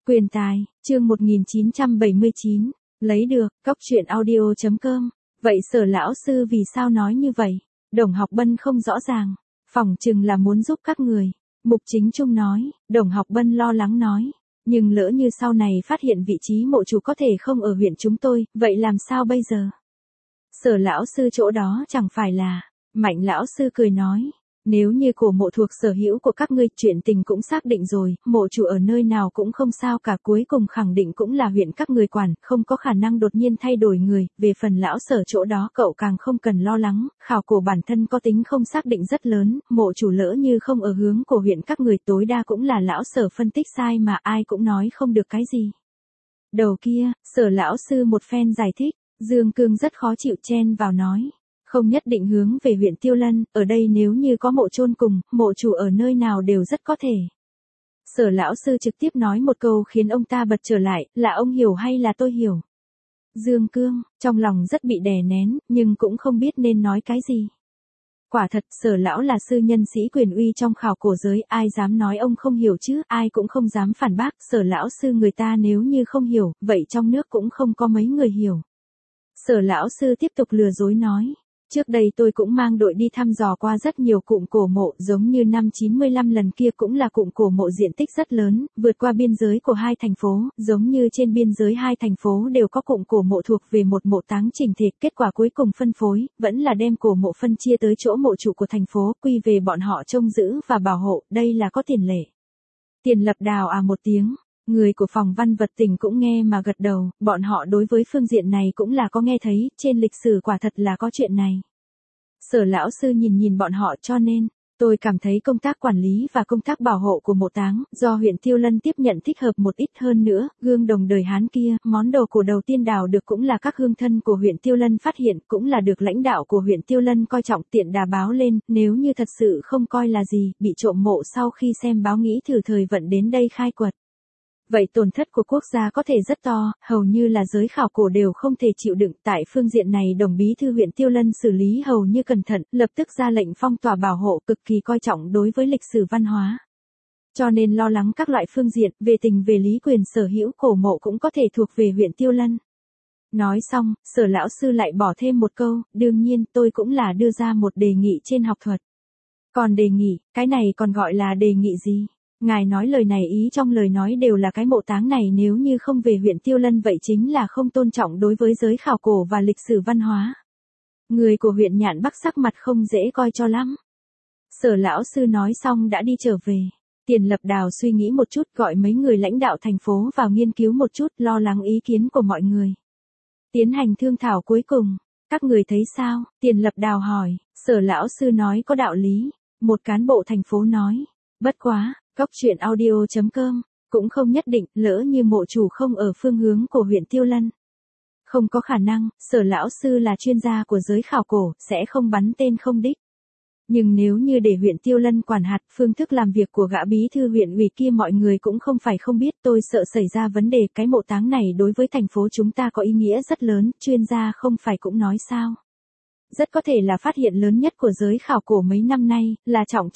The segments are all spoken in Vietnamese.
Quyền tài, chương 1979, lấy được, cóc truyện audio.com. Vậy Sở lão sư vì sao nói như vậy? Đồng Học Bân không rõ ràng, phỏng chừng là muốn giúp các người. Mục Chính Trung nói, Đồng Học Bân lo lắng nói, nhưng lỡ như sau này phát hiện vị trí mộ chủ có thể không ở huyện chúng tôi, vậy làm sao bây giờ? Sở lão sư chỗ đó chẳng phải là, Mạnh lão sư cười nói, nếu như cổ mộ thuộc sở hữu của các ngươi, chuyện tình cũng xác định rồi, mộ chủ ở nơi nào cũng không sao cả, cuối cùng khẳng định cũng là huyện các người quản, không có khả năng đột nhiên thay đổi người, về phần lão Sở chỗ đó cậu càng không cần lo lắng, khảo cổ bản thân có tính không xác định rất lớn, mộ chủ lỡ như không ở hướng của huyện các người, tối đa cũng là lão Sở phân tích sai mà ai cũng nói không được cái gì. Đầu kia, Sở lão sư một phen giải thích, Dương Cương rất khó chịu chen vào nói. Không nhất định hướng về huyện Tiêu Lân, ở đây nếu như có mộ chôn cùng, mộ chủ ở nơi nào đều rất có thể. Sở lão sư trực tiếp nói một câu khiến ông ta bật trở lại, là ông hiểu hay là tôi hiểu? Dương Cương, trong lòng rất bị đè nén, nhưng cũng không biết nên nói cái gì. Quả thật, Sở lão là sư nhân sĩ quyền uy trong khảo cổ giới, ai dám nói ông không hiểu chứ, ai cũng không dám phản bác, Sở lão sư người ta nếu như không hiểu, vậy trong nước cũng không có mấy người hiểu. Sở lão sư tiếp tục lừa dối nói. Trước đây tôi cũng mang đội đi thăm dò qua rất nhiều cụm cổ mộ, giống như năm 95 lần kia cũng là cụm cổ mộ diện tích rất lớn, vượt qua biên giới của hai thành phố, giống như trên biên giới hai thành phố đều có cụm cổ mộ thuộc về một mộ táng chỉnh thể, kết quả cuối cùng phân phối, vẫn là đem cổ mộ phân chia tới chỗ mộ chủ của thành phố, quy về bọn họ trông giữ và bảo hộ, đây là có tiền lệ. Tiền Lập Đào à một tiếng. Người của phòng văn vật tỉnh cũng nghe mà gật đầu, bọn họ đối với phương diện này cũng là có nghe thấy, trên lịch sử quả thật là có chuyện này. Sở lão sư nhìn bọn họ cho nên, tôi cảm thấy công tác quản lý và công tác bảo hộ của mộ táng, do huyện Tiêu Lân tiếp nhận thích hợp một ít hơn nữa, gương đồng đời Hán kia, món đồ cổ đầu tiên đào được cũng là các hương thân của huyện Tiêu Lân phát hiện, cũng là được lãnh đạo của huyện Tiêu Lân coi trọng, tiện đà báo lên, nếu như thật sự không coi là gì, bị trộm mộ sau khi xem báo nghĩ thử thời vận đến đây khai quật. Vậy tổn thất của quốc gia có thể rất to, hầu như là giới khảo cổ đều không thể chịu đựng. Tại phương diện này Đồng bí thư huyện Tiêu Lân xử lý hầu như cẩn thận, lập tức ra lệnh phong tỏa bảo hộ cực kỳ coi trọng đối với lịch sử văn hóa. Cho nên lo lắng các loại phương diện, về tình về lý quyền sở hữu cổ mộ cũng có thể thuộc về huyện Tiêu Lân. Nói xong, Sở lão sư lại bỏ thêm một câu, đương nhiên tôi cũng là đưa ra một đề nghị trên học thuật. Còn đề nghị, cái này còn gọi là đề nghị gì? Ngài nói lời này ý trong lời nói đều là cái mộ táng này nếu như không về huyện Tiêu Lân vậy chính là không tôn trọng đối với giới khảo cổ và lịch sử văn hóa. Người của huyện Nhạn Bắc sắc mặt không dễ coi cho lắm. Sở lão sư nói xong đã đi trở về. Tiền Lập Đào suy nghĩ một chút gọi mấy người lãnh đạo thành phố vào nghiên cứu một chút lo lắng ý kiến của mọi người. Tiến hành thương thảo cuối cùng. Các người thấy sao? Tiền Lập Đào hỏi. Sở lão sư nói có đạo lý. Một cán bộ thành phố nói. Bất quá. Cóc truyện audio.com, cũng không nhất định, lỡ như mộ chủ không ở phương hướng của huyện Tiêu Lân. Không có khả năng, Sở lão sư là chuyên gia của giới khảo cổ, sẽ không bắn tên không đích. Nhưng nếu như để huyện Tiêu Lân quản hạt, phương thức làm việc của gã bí thư huyện ủy kia mọi người cũng không phải không biết, tôi sợ xảy ra vấn đề, cái mộ táng này đối với thành phố chúng ta có ý nghĩa rất lớn, chuyên gia không phải cũng nói sao. Rất có thể là phát hiện lớn nhất của giới khảo cổ mấy năm nay, là trọng.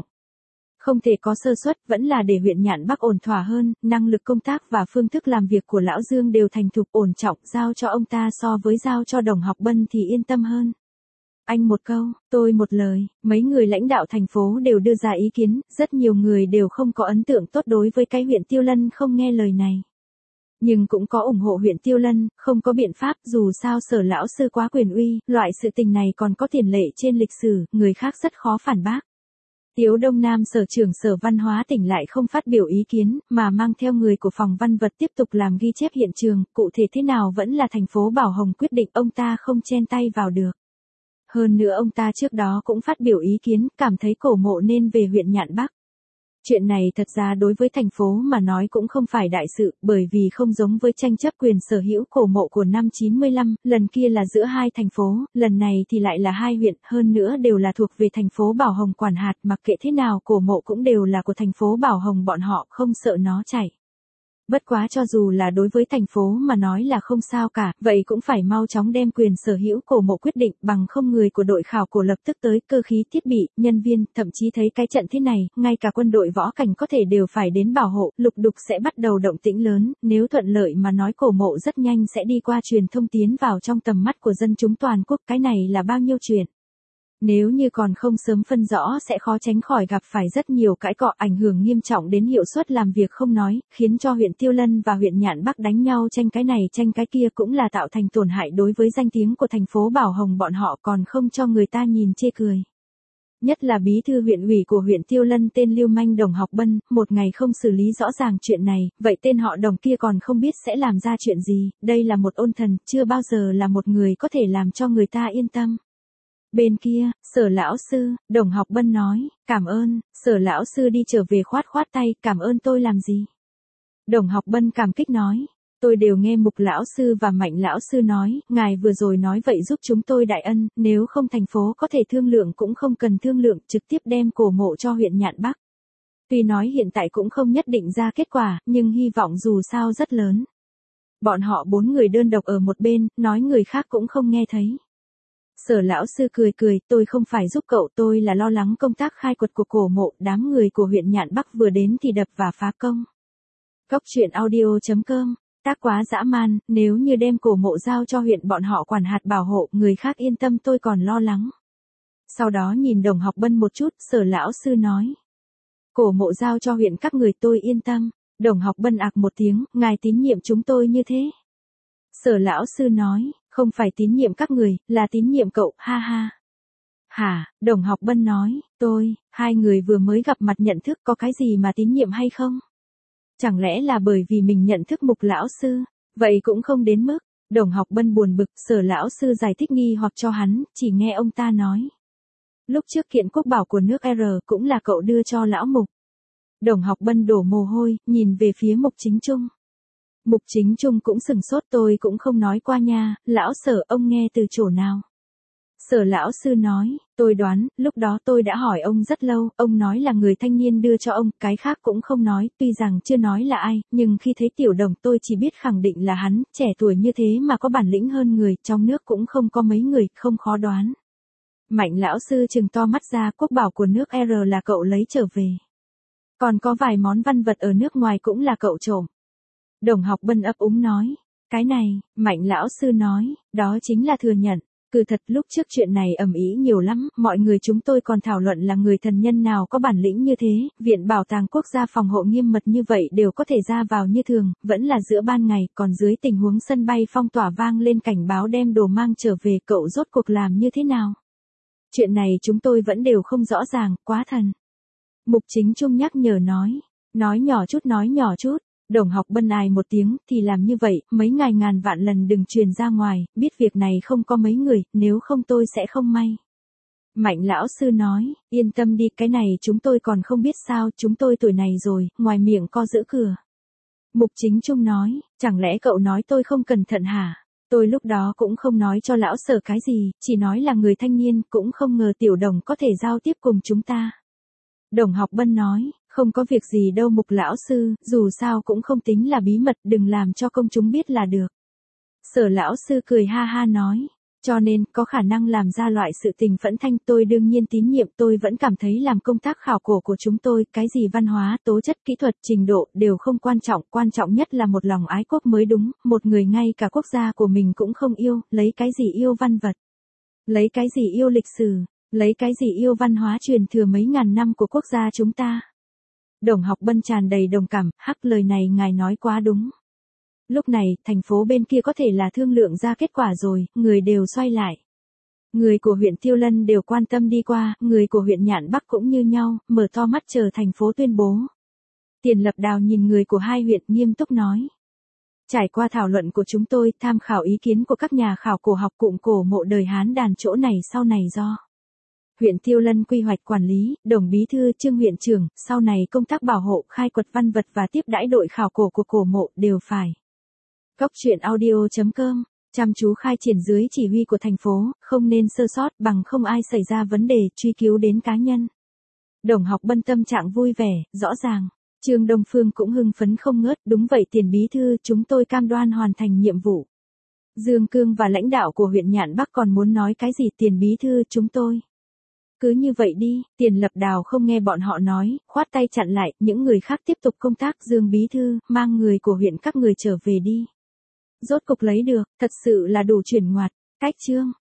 Không thể có sơ suất, vẫn là để huyện Nhạn Bắc ổn thỏa hơn, năng lực công tác và phương thức làm việc của lão Dương đều thành thục ổn trọng, giao cho ông ta so với giao cho Đồng Học Bân thì yên tâm hơn. Anh một câu, tôi một lời, mấy người lãnh đạo thành phố đều đưa ra ý kiến, rất nhiều người đều không có ấn tượng tốt đối với cái huyện Tiêu Lân không nghe lời này. Nhưng cũng có ủng hộ huyện Tiêu Lân, không có biện pháp, dù sao Sở lão sư quá quyền uy, loại sự tình này còn có tiền lệ trên lịch sử, người khác rất khó phản bác. Tiếu Đông Nam Sở trưởng Sở Văn hóa tỉnh lại không phát biểu ý kiến, mà mang theo người của phòng văn vật tiếp tục làm ghi chép hiện trường, cụ thể thế nào vẫn là thành phố Bảo Hồng quyết định, ông ta không chen tay vào được. Hơn nữa ông ta trước đó cũng phát biểu ý kiến, cảm thấy cổ mộ nên về huyện Nhạn Bắc. Chuyện này thật ra đối với thành phố mà nói cũng không phải đại sự, bởi vì không giống với tranh chấp quyền sở hữu cổ mộ của năm 95, lần kia là giữa hai thành phố, lần này thì lại là hai huyện, hơn nữa đều là thuộc về thành phố Bảo Hồng quản hạt, mặc kệ thế nào cổ mộ cũng đều là của thành phố Bảo Hồng bọn họ, không sợ nó chảy. Bất quá cho dù là đối với thành phố mà nói là không sao cả, vậy cũng phải mau chóng đem quyền sở hữu cổ mộ quyết định, bằng không người của đội khảo cổ lập tức tới, cơ khí thiết bị, nhân viên, thậm chí thấy cái trận thế này, ngay cả quân đội võ cảnh có thể đều phải đến bảo hộ, lục đục sẽ bắt đầu động tĩnh lớn, nếu thuận lợi mà nói cổ mộ rất nhanh sẽ đi qua truyền thông tiến vào trong tầm mắt của dân chúng toàn quốc, cái này là bao nhiêu chuyện. Nếu như còn không sớm phân rõ sẽ khó tránh khỏi gặp phải rất nhiều cãi cọ, ảnh hưởng nghiêm trọng đến hiệu suất làm việc không nói, khiến cho huyện Tiêu Lân và huyện Nhạn Bắc đánh nhau tranh cái này tranh cái kia, cũng là tạo thành tổn hại đối với danh tiếng của thành phố Bảo Hồng, bọn họ còn không cho người ta nhìn chê cười. Nhất là bí thư huyện ủy của huyện Tiêu Lân tên lưu manh Đồng Học Bân, một ngày không xử lý rõ ràng chuyện này, vậy tên họ Đồng kia còn không biết sẽ làm ra chuyện gì, đây là một ôn thần, chưa bao giờ là một người có thể làm cho người ta yên tâm. Bên kia, Sở lão sư, Đồng Học Bân nói, cảm ơn. Sở lão sư đi trở về khoát khoát tay, cảm ơn tôi làm gì? Đồng Học Bân cảm kích nói, tôi đều nghe Mục lão sư và Mạnh lão sư nói, ngài vừa rồi nói vậy giúp chúng tôi đại ân, nếu không thành phố có thể thương lượng cũng không cần thương lượng, trực tiếp đem cổ mộ cho huyện Nhạn Bắc. Tuy nói hiện tại cũng không nhất định ra kết quả, nhưng hy vọng dù sao rất lớn. Bọn họ 4 người đơn độc ở một bên, nói người khác cũng không nghe thấy. Sở lão sư cười cười, tôi không phải giúp cậu, tôi là lo lắng công tác khai quật của cổ mộ, đám người của huyện Nhạn Bắc vừa đến thì đập và phá công. Cóc truyện audio.com, tác quá dã man, nếu như đem cổ mộ giao cho huyện bọn họ quản hạt bảo hộ, người khác yên tâm tôi còn lo lắng. Sau đó nhìn Đồng Học Bân một chút, Sở lão sư nói. Cổ mộ giao cho huyện các người tôi yên tâm. Đồng Học Bân ạc một tiếng, ngài tín nhiệm chúng tôi như thế. Sở lão sư nói, không phải tín nhiệm các người, là tín nhiệm cậu, ha ha. Hả, Đồng Học Bân nói, hai người vừa mới gặp mặt nhận thức có cái gì mà tín nhiệm hay không? Chẳng lẽ là bởi vì mình nhận thức Mục lão sư, vậy cũng không đến mức. Đồng Học Bân buồn bực, Sở lão sư giải thích nghi hoặc cho hắn, chỉ nghe ông ta nói. Lúc trước kiện quốc bảo của nước R cũng là cậu đưa cho lão Mục. Đồng Học Bân đổ mồ hôi, nhìn về phía Mục Chính Trung. Mục Chính Trung cũng sừng sốt, tôi cũng không nói qua nha, lão Sở ông nghe từ chỗ nào. Sở lão sư nói, tôi đoán, lúc đó tôi đã hỏi ông rất lâu, ông nói là người thanh niên đưa cho ông, cái khác cũng không nói, tuy rằng chưa nói là ai, nhưng khi thấy Tiểu Đồng tôi chỉ biết khẳng định là hắn, trẻ tuổi như thế mà có bản lĩnh hơn người, trong nước cũng không có mấy người, không khó đoán. Mạnh lão sư trừng to mắt ra, quốc bảo của nước R là cậu lấy trở về. Còn có vài món văn vật ở nước ngoài cũng là cậu trộm. Đồng Học Bân ấp úng nói, cái này, Mạnh lão sư nói, đó chính là thừa nhận. Cứ thật lúc trước chuyện này ầm ĩ nhiều lắm, mọi người chúng tôi còn thảo luận là người thần nhân nào có bản lĩnh như thế, Viện Bảo tàng Quốc gia phòng hộ nghiêm mật như vậy đều có thể ra vào như thường, vẫn là giữa ban ngày, còn dưới tình huống sân bay phong tỏa vang lên cảnh báo đem đồ mang trở về, cậu rốt cuộc làm như thế nào? Chuyện này chúng tôi vẫn đều không rõ ràng, quá thần. Mục Chính Trung nhắc nhở nói nhỏ chút. Đồng Học Bân ai một tiếng, thì làm như vậy, mấy ngàn vạn lần đừng truyền ra ngoài, biết việc này không có mấy người, nếu không tôi sẽ không may. Mạnh lão sư nói, yên tâm đi, cái này chúng tôi còn không biết sao, chúng tôi tuổi này rồi, ngoài miệng co giữ cửa. Mục Chính Trung nói, chẳng lẽ cậu nói tôi không cẩn thận hả? Tôi lúc đó cũng không nói cho lão Sở cái gì, chỉ nói là người thanh niên, cũng không ngờ Tiểu Đồng có thể giao tiếp cùng chúng ta. Đồng Học Bân nói, không có việc gì đâu Mục lão sư, dù sao cũng không tính là bí mật, đừng làm cho công chúng biết là được. Sở lão sư cười ha ha nói, cho nên có khả năng làm ra loại sự tình phẫn thanh, tôi đương nhiên tín nhiệm, tôi vẫn cảm thấy làm công tác khảo cổ của chúng tôi, cái gì văn hóa, tố chất, kỹ thuật, trình độ đều không quan trọng nhất là một lòng ái quốc mới đúng, một người ngay cả quốc gia của mình cũng không yêu, lấy cái gì yêu văn vật, lấy cái gì yêu lịch sử, lấy cái gì yêu văn hóa truyền thừa mấy ngàn năm của quốc gia chúng ta. Đồng Học Bân tràn đầy đồng cảm, hắc, lời này ngài nói quá đúng. Lúc này, thành phố bên kia có thể là thương lượng ra kết quả rồi, người đều xoay lại. Người của huyện Tiêu Lân đều quan tâm đi qua, người của huyện Nhạn Bắc cũng như nhau, mở to mắt chờ thành phố tuyên bố. Tiền Lập Đào nhìn người của hai huyện nghiêm túc nói. Trải qua thảo luận của chúng tôi, tham khảo ý kiến của các nhà khảo cổ học cụm cổ mộ đời Hán Đàn chỗ này sau này do huyện Tiêu Lân quy hoạch quản lý, Đồng bí thư, Trương huyện trưởng, sau này công tác bảo hộ, khai quật văn vật và tiếp đãi đội khảo cổ của cổ mộ đều phải. Cóc truyện audio.com, chăm chú khai triển dưới chỉ huy của thành phố, không nên sơ sót, bằng không ai xảy ra vấn đề, truy cứu đến cá nhân. Đồng Học Bân tâm trạng vui vẻ, rõ ràng. Trương Đông Phương cũng hưng phấn không ngớt, đúng vậy Tiền bí thư, chúng tôi cam đoan hoàn thành nhiệm vụ. Dương Cương và lãnh đạo của huyện Nhạn Bắc còn muốn nói cái gì, Tiền bí thư, chúng tôi. Cứ như vậy đi, Tiền Lập Đào không nghe bọn họ nói, khoát tay chặn lại, những người khác tiếp tục công tác, Dương bí thư, mang người của huyện các người trở về đi. Rốt cục lấy được, thật sự là đủ chuyển ngoặt, cách chương.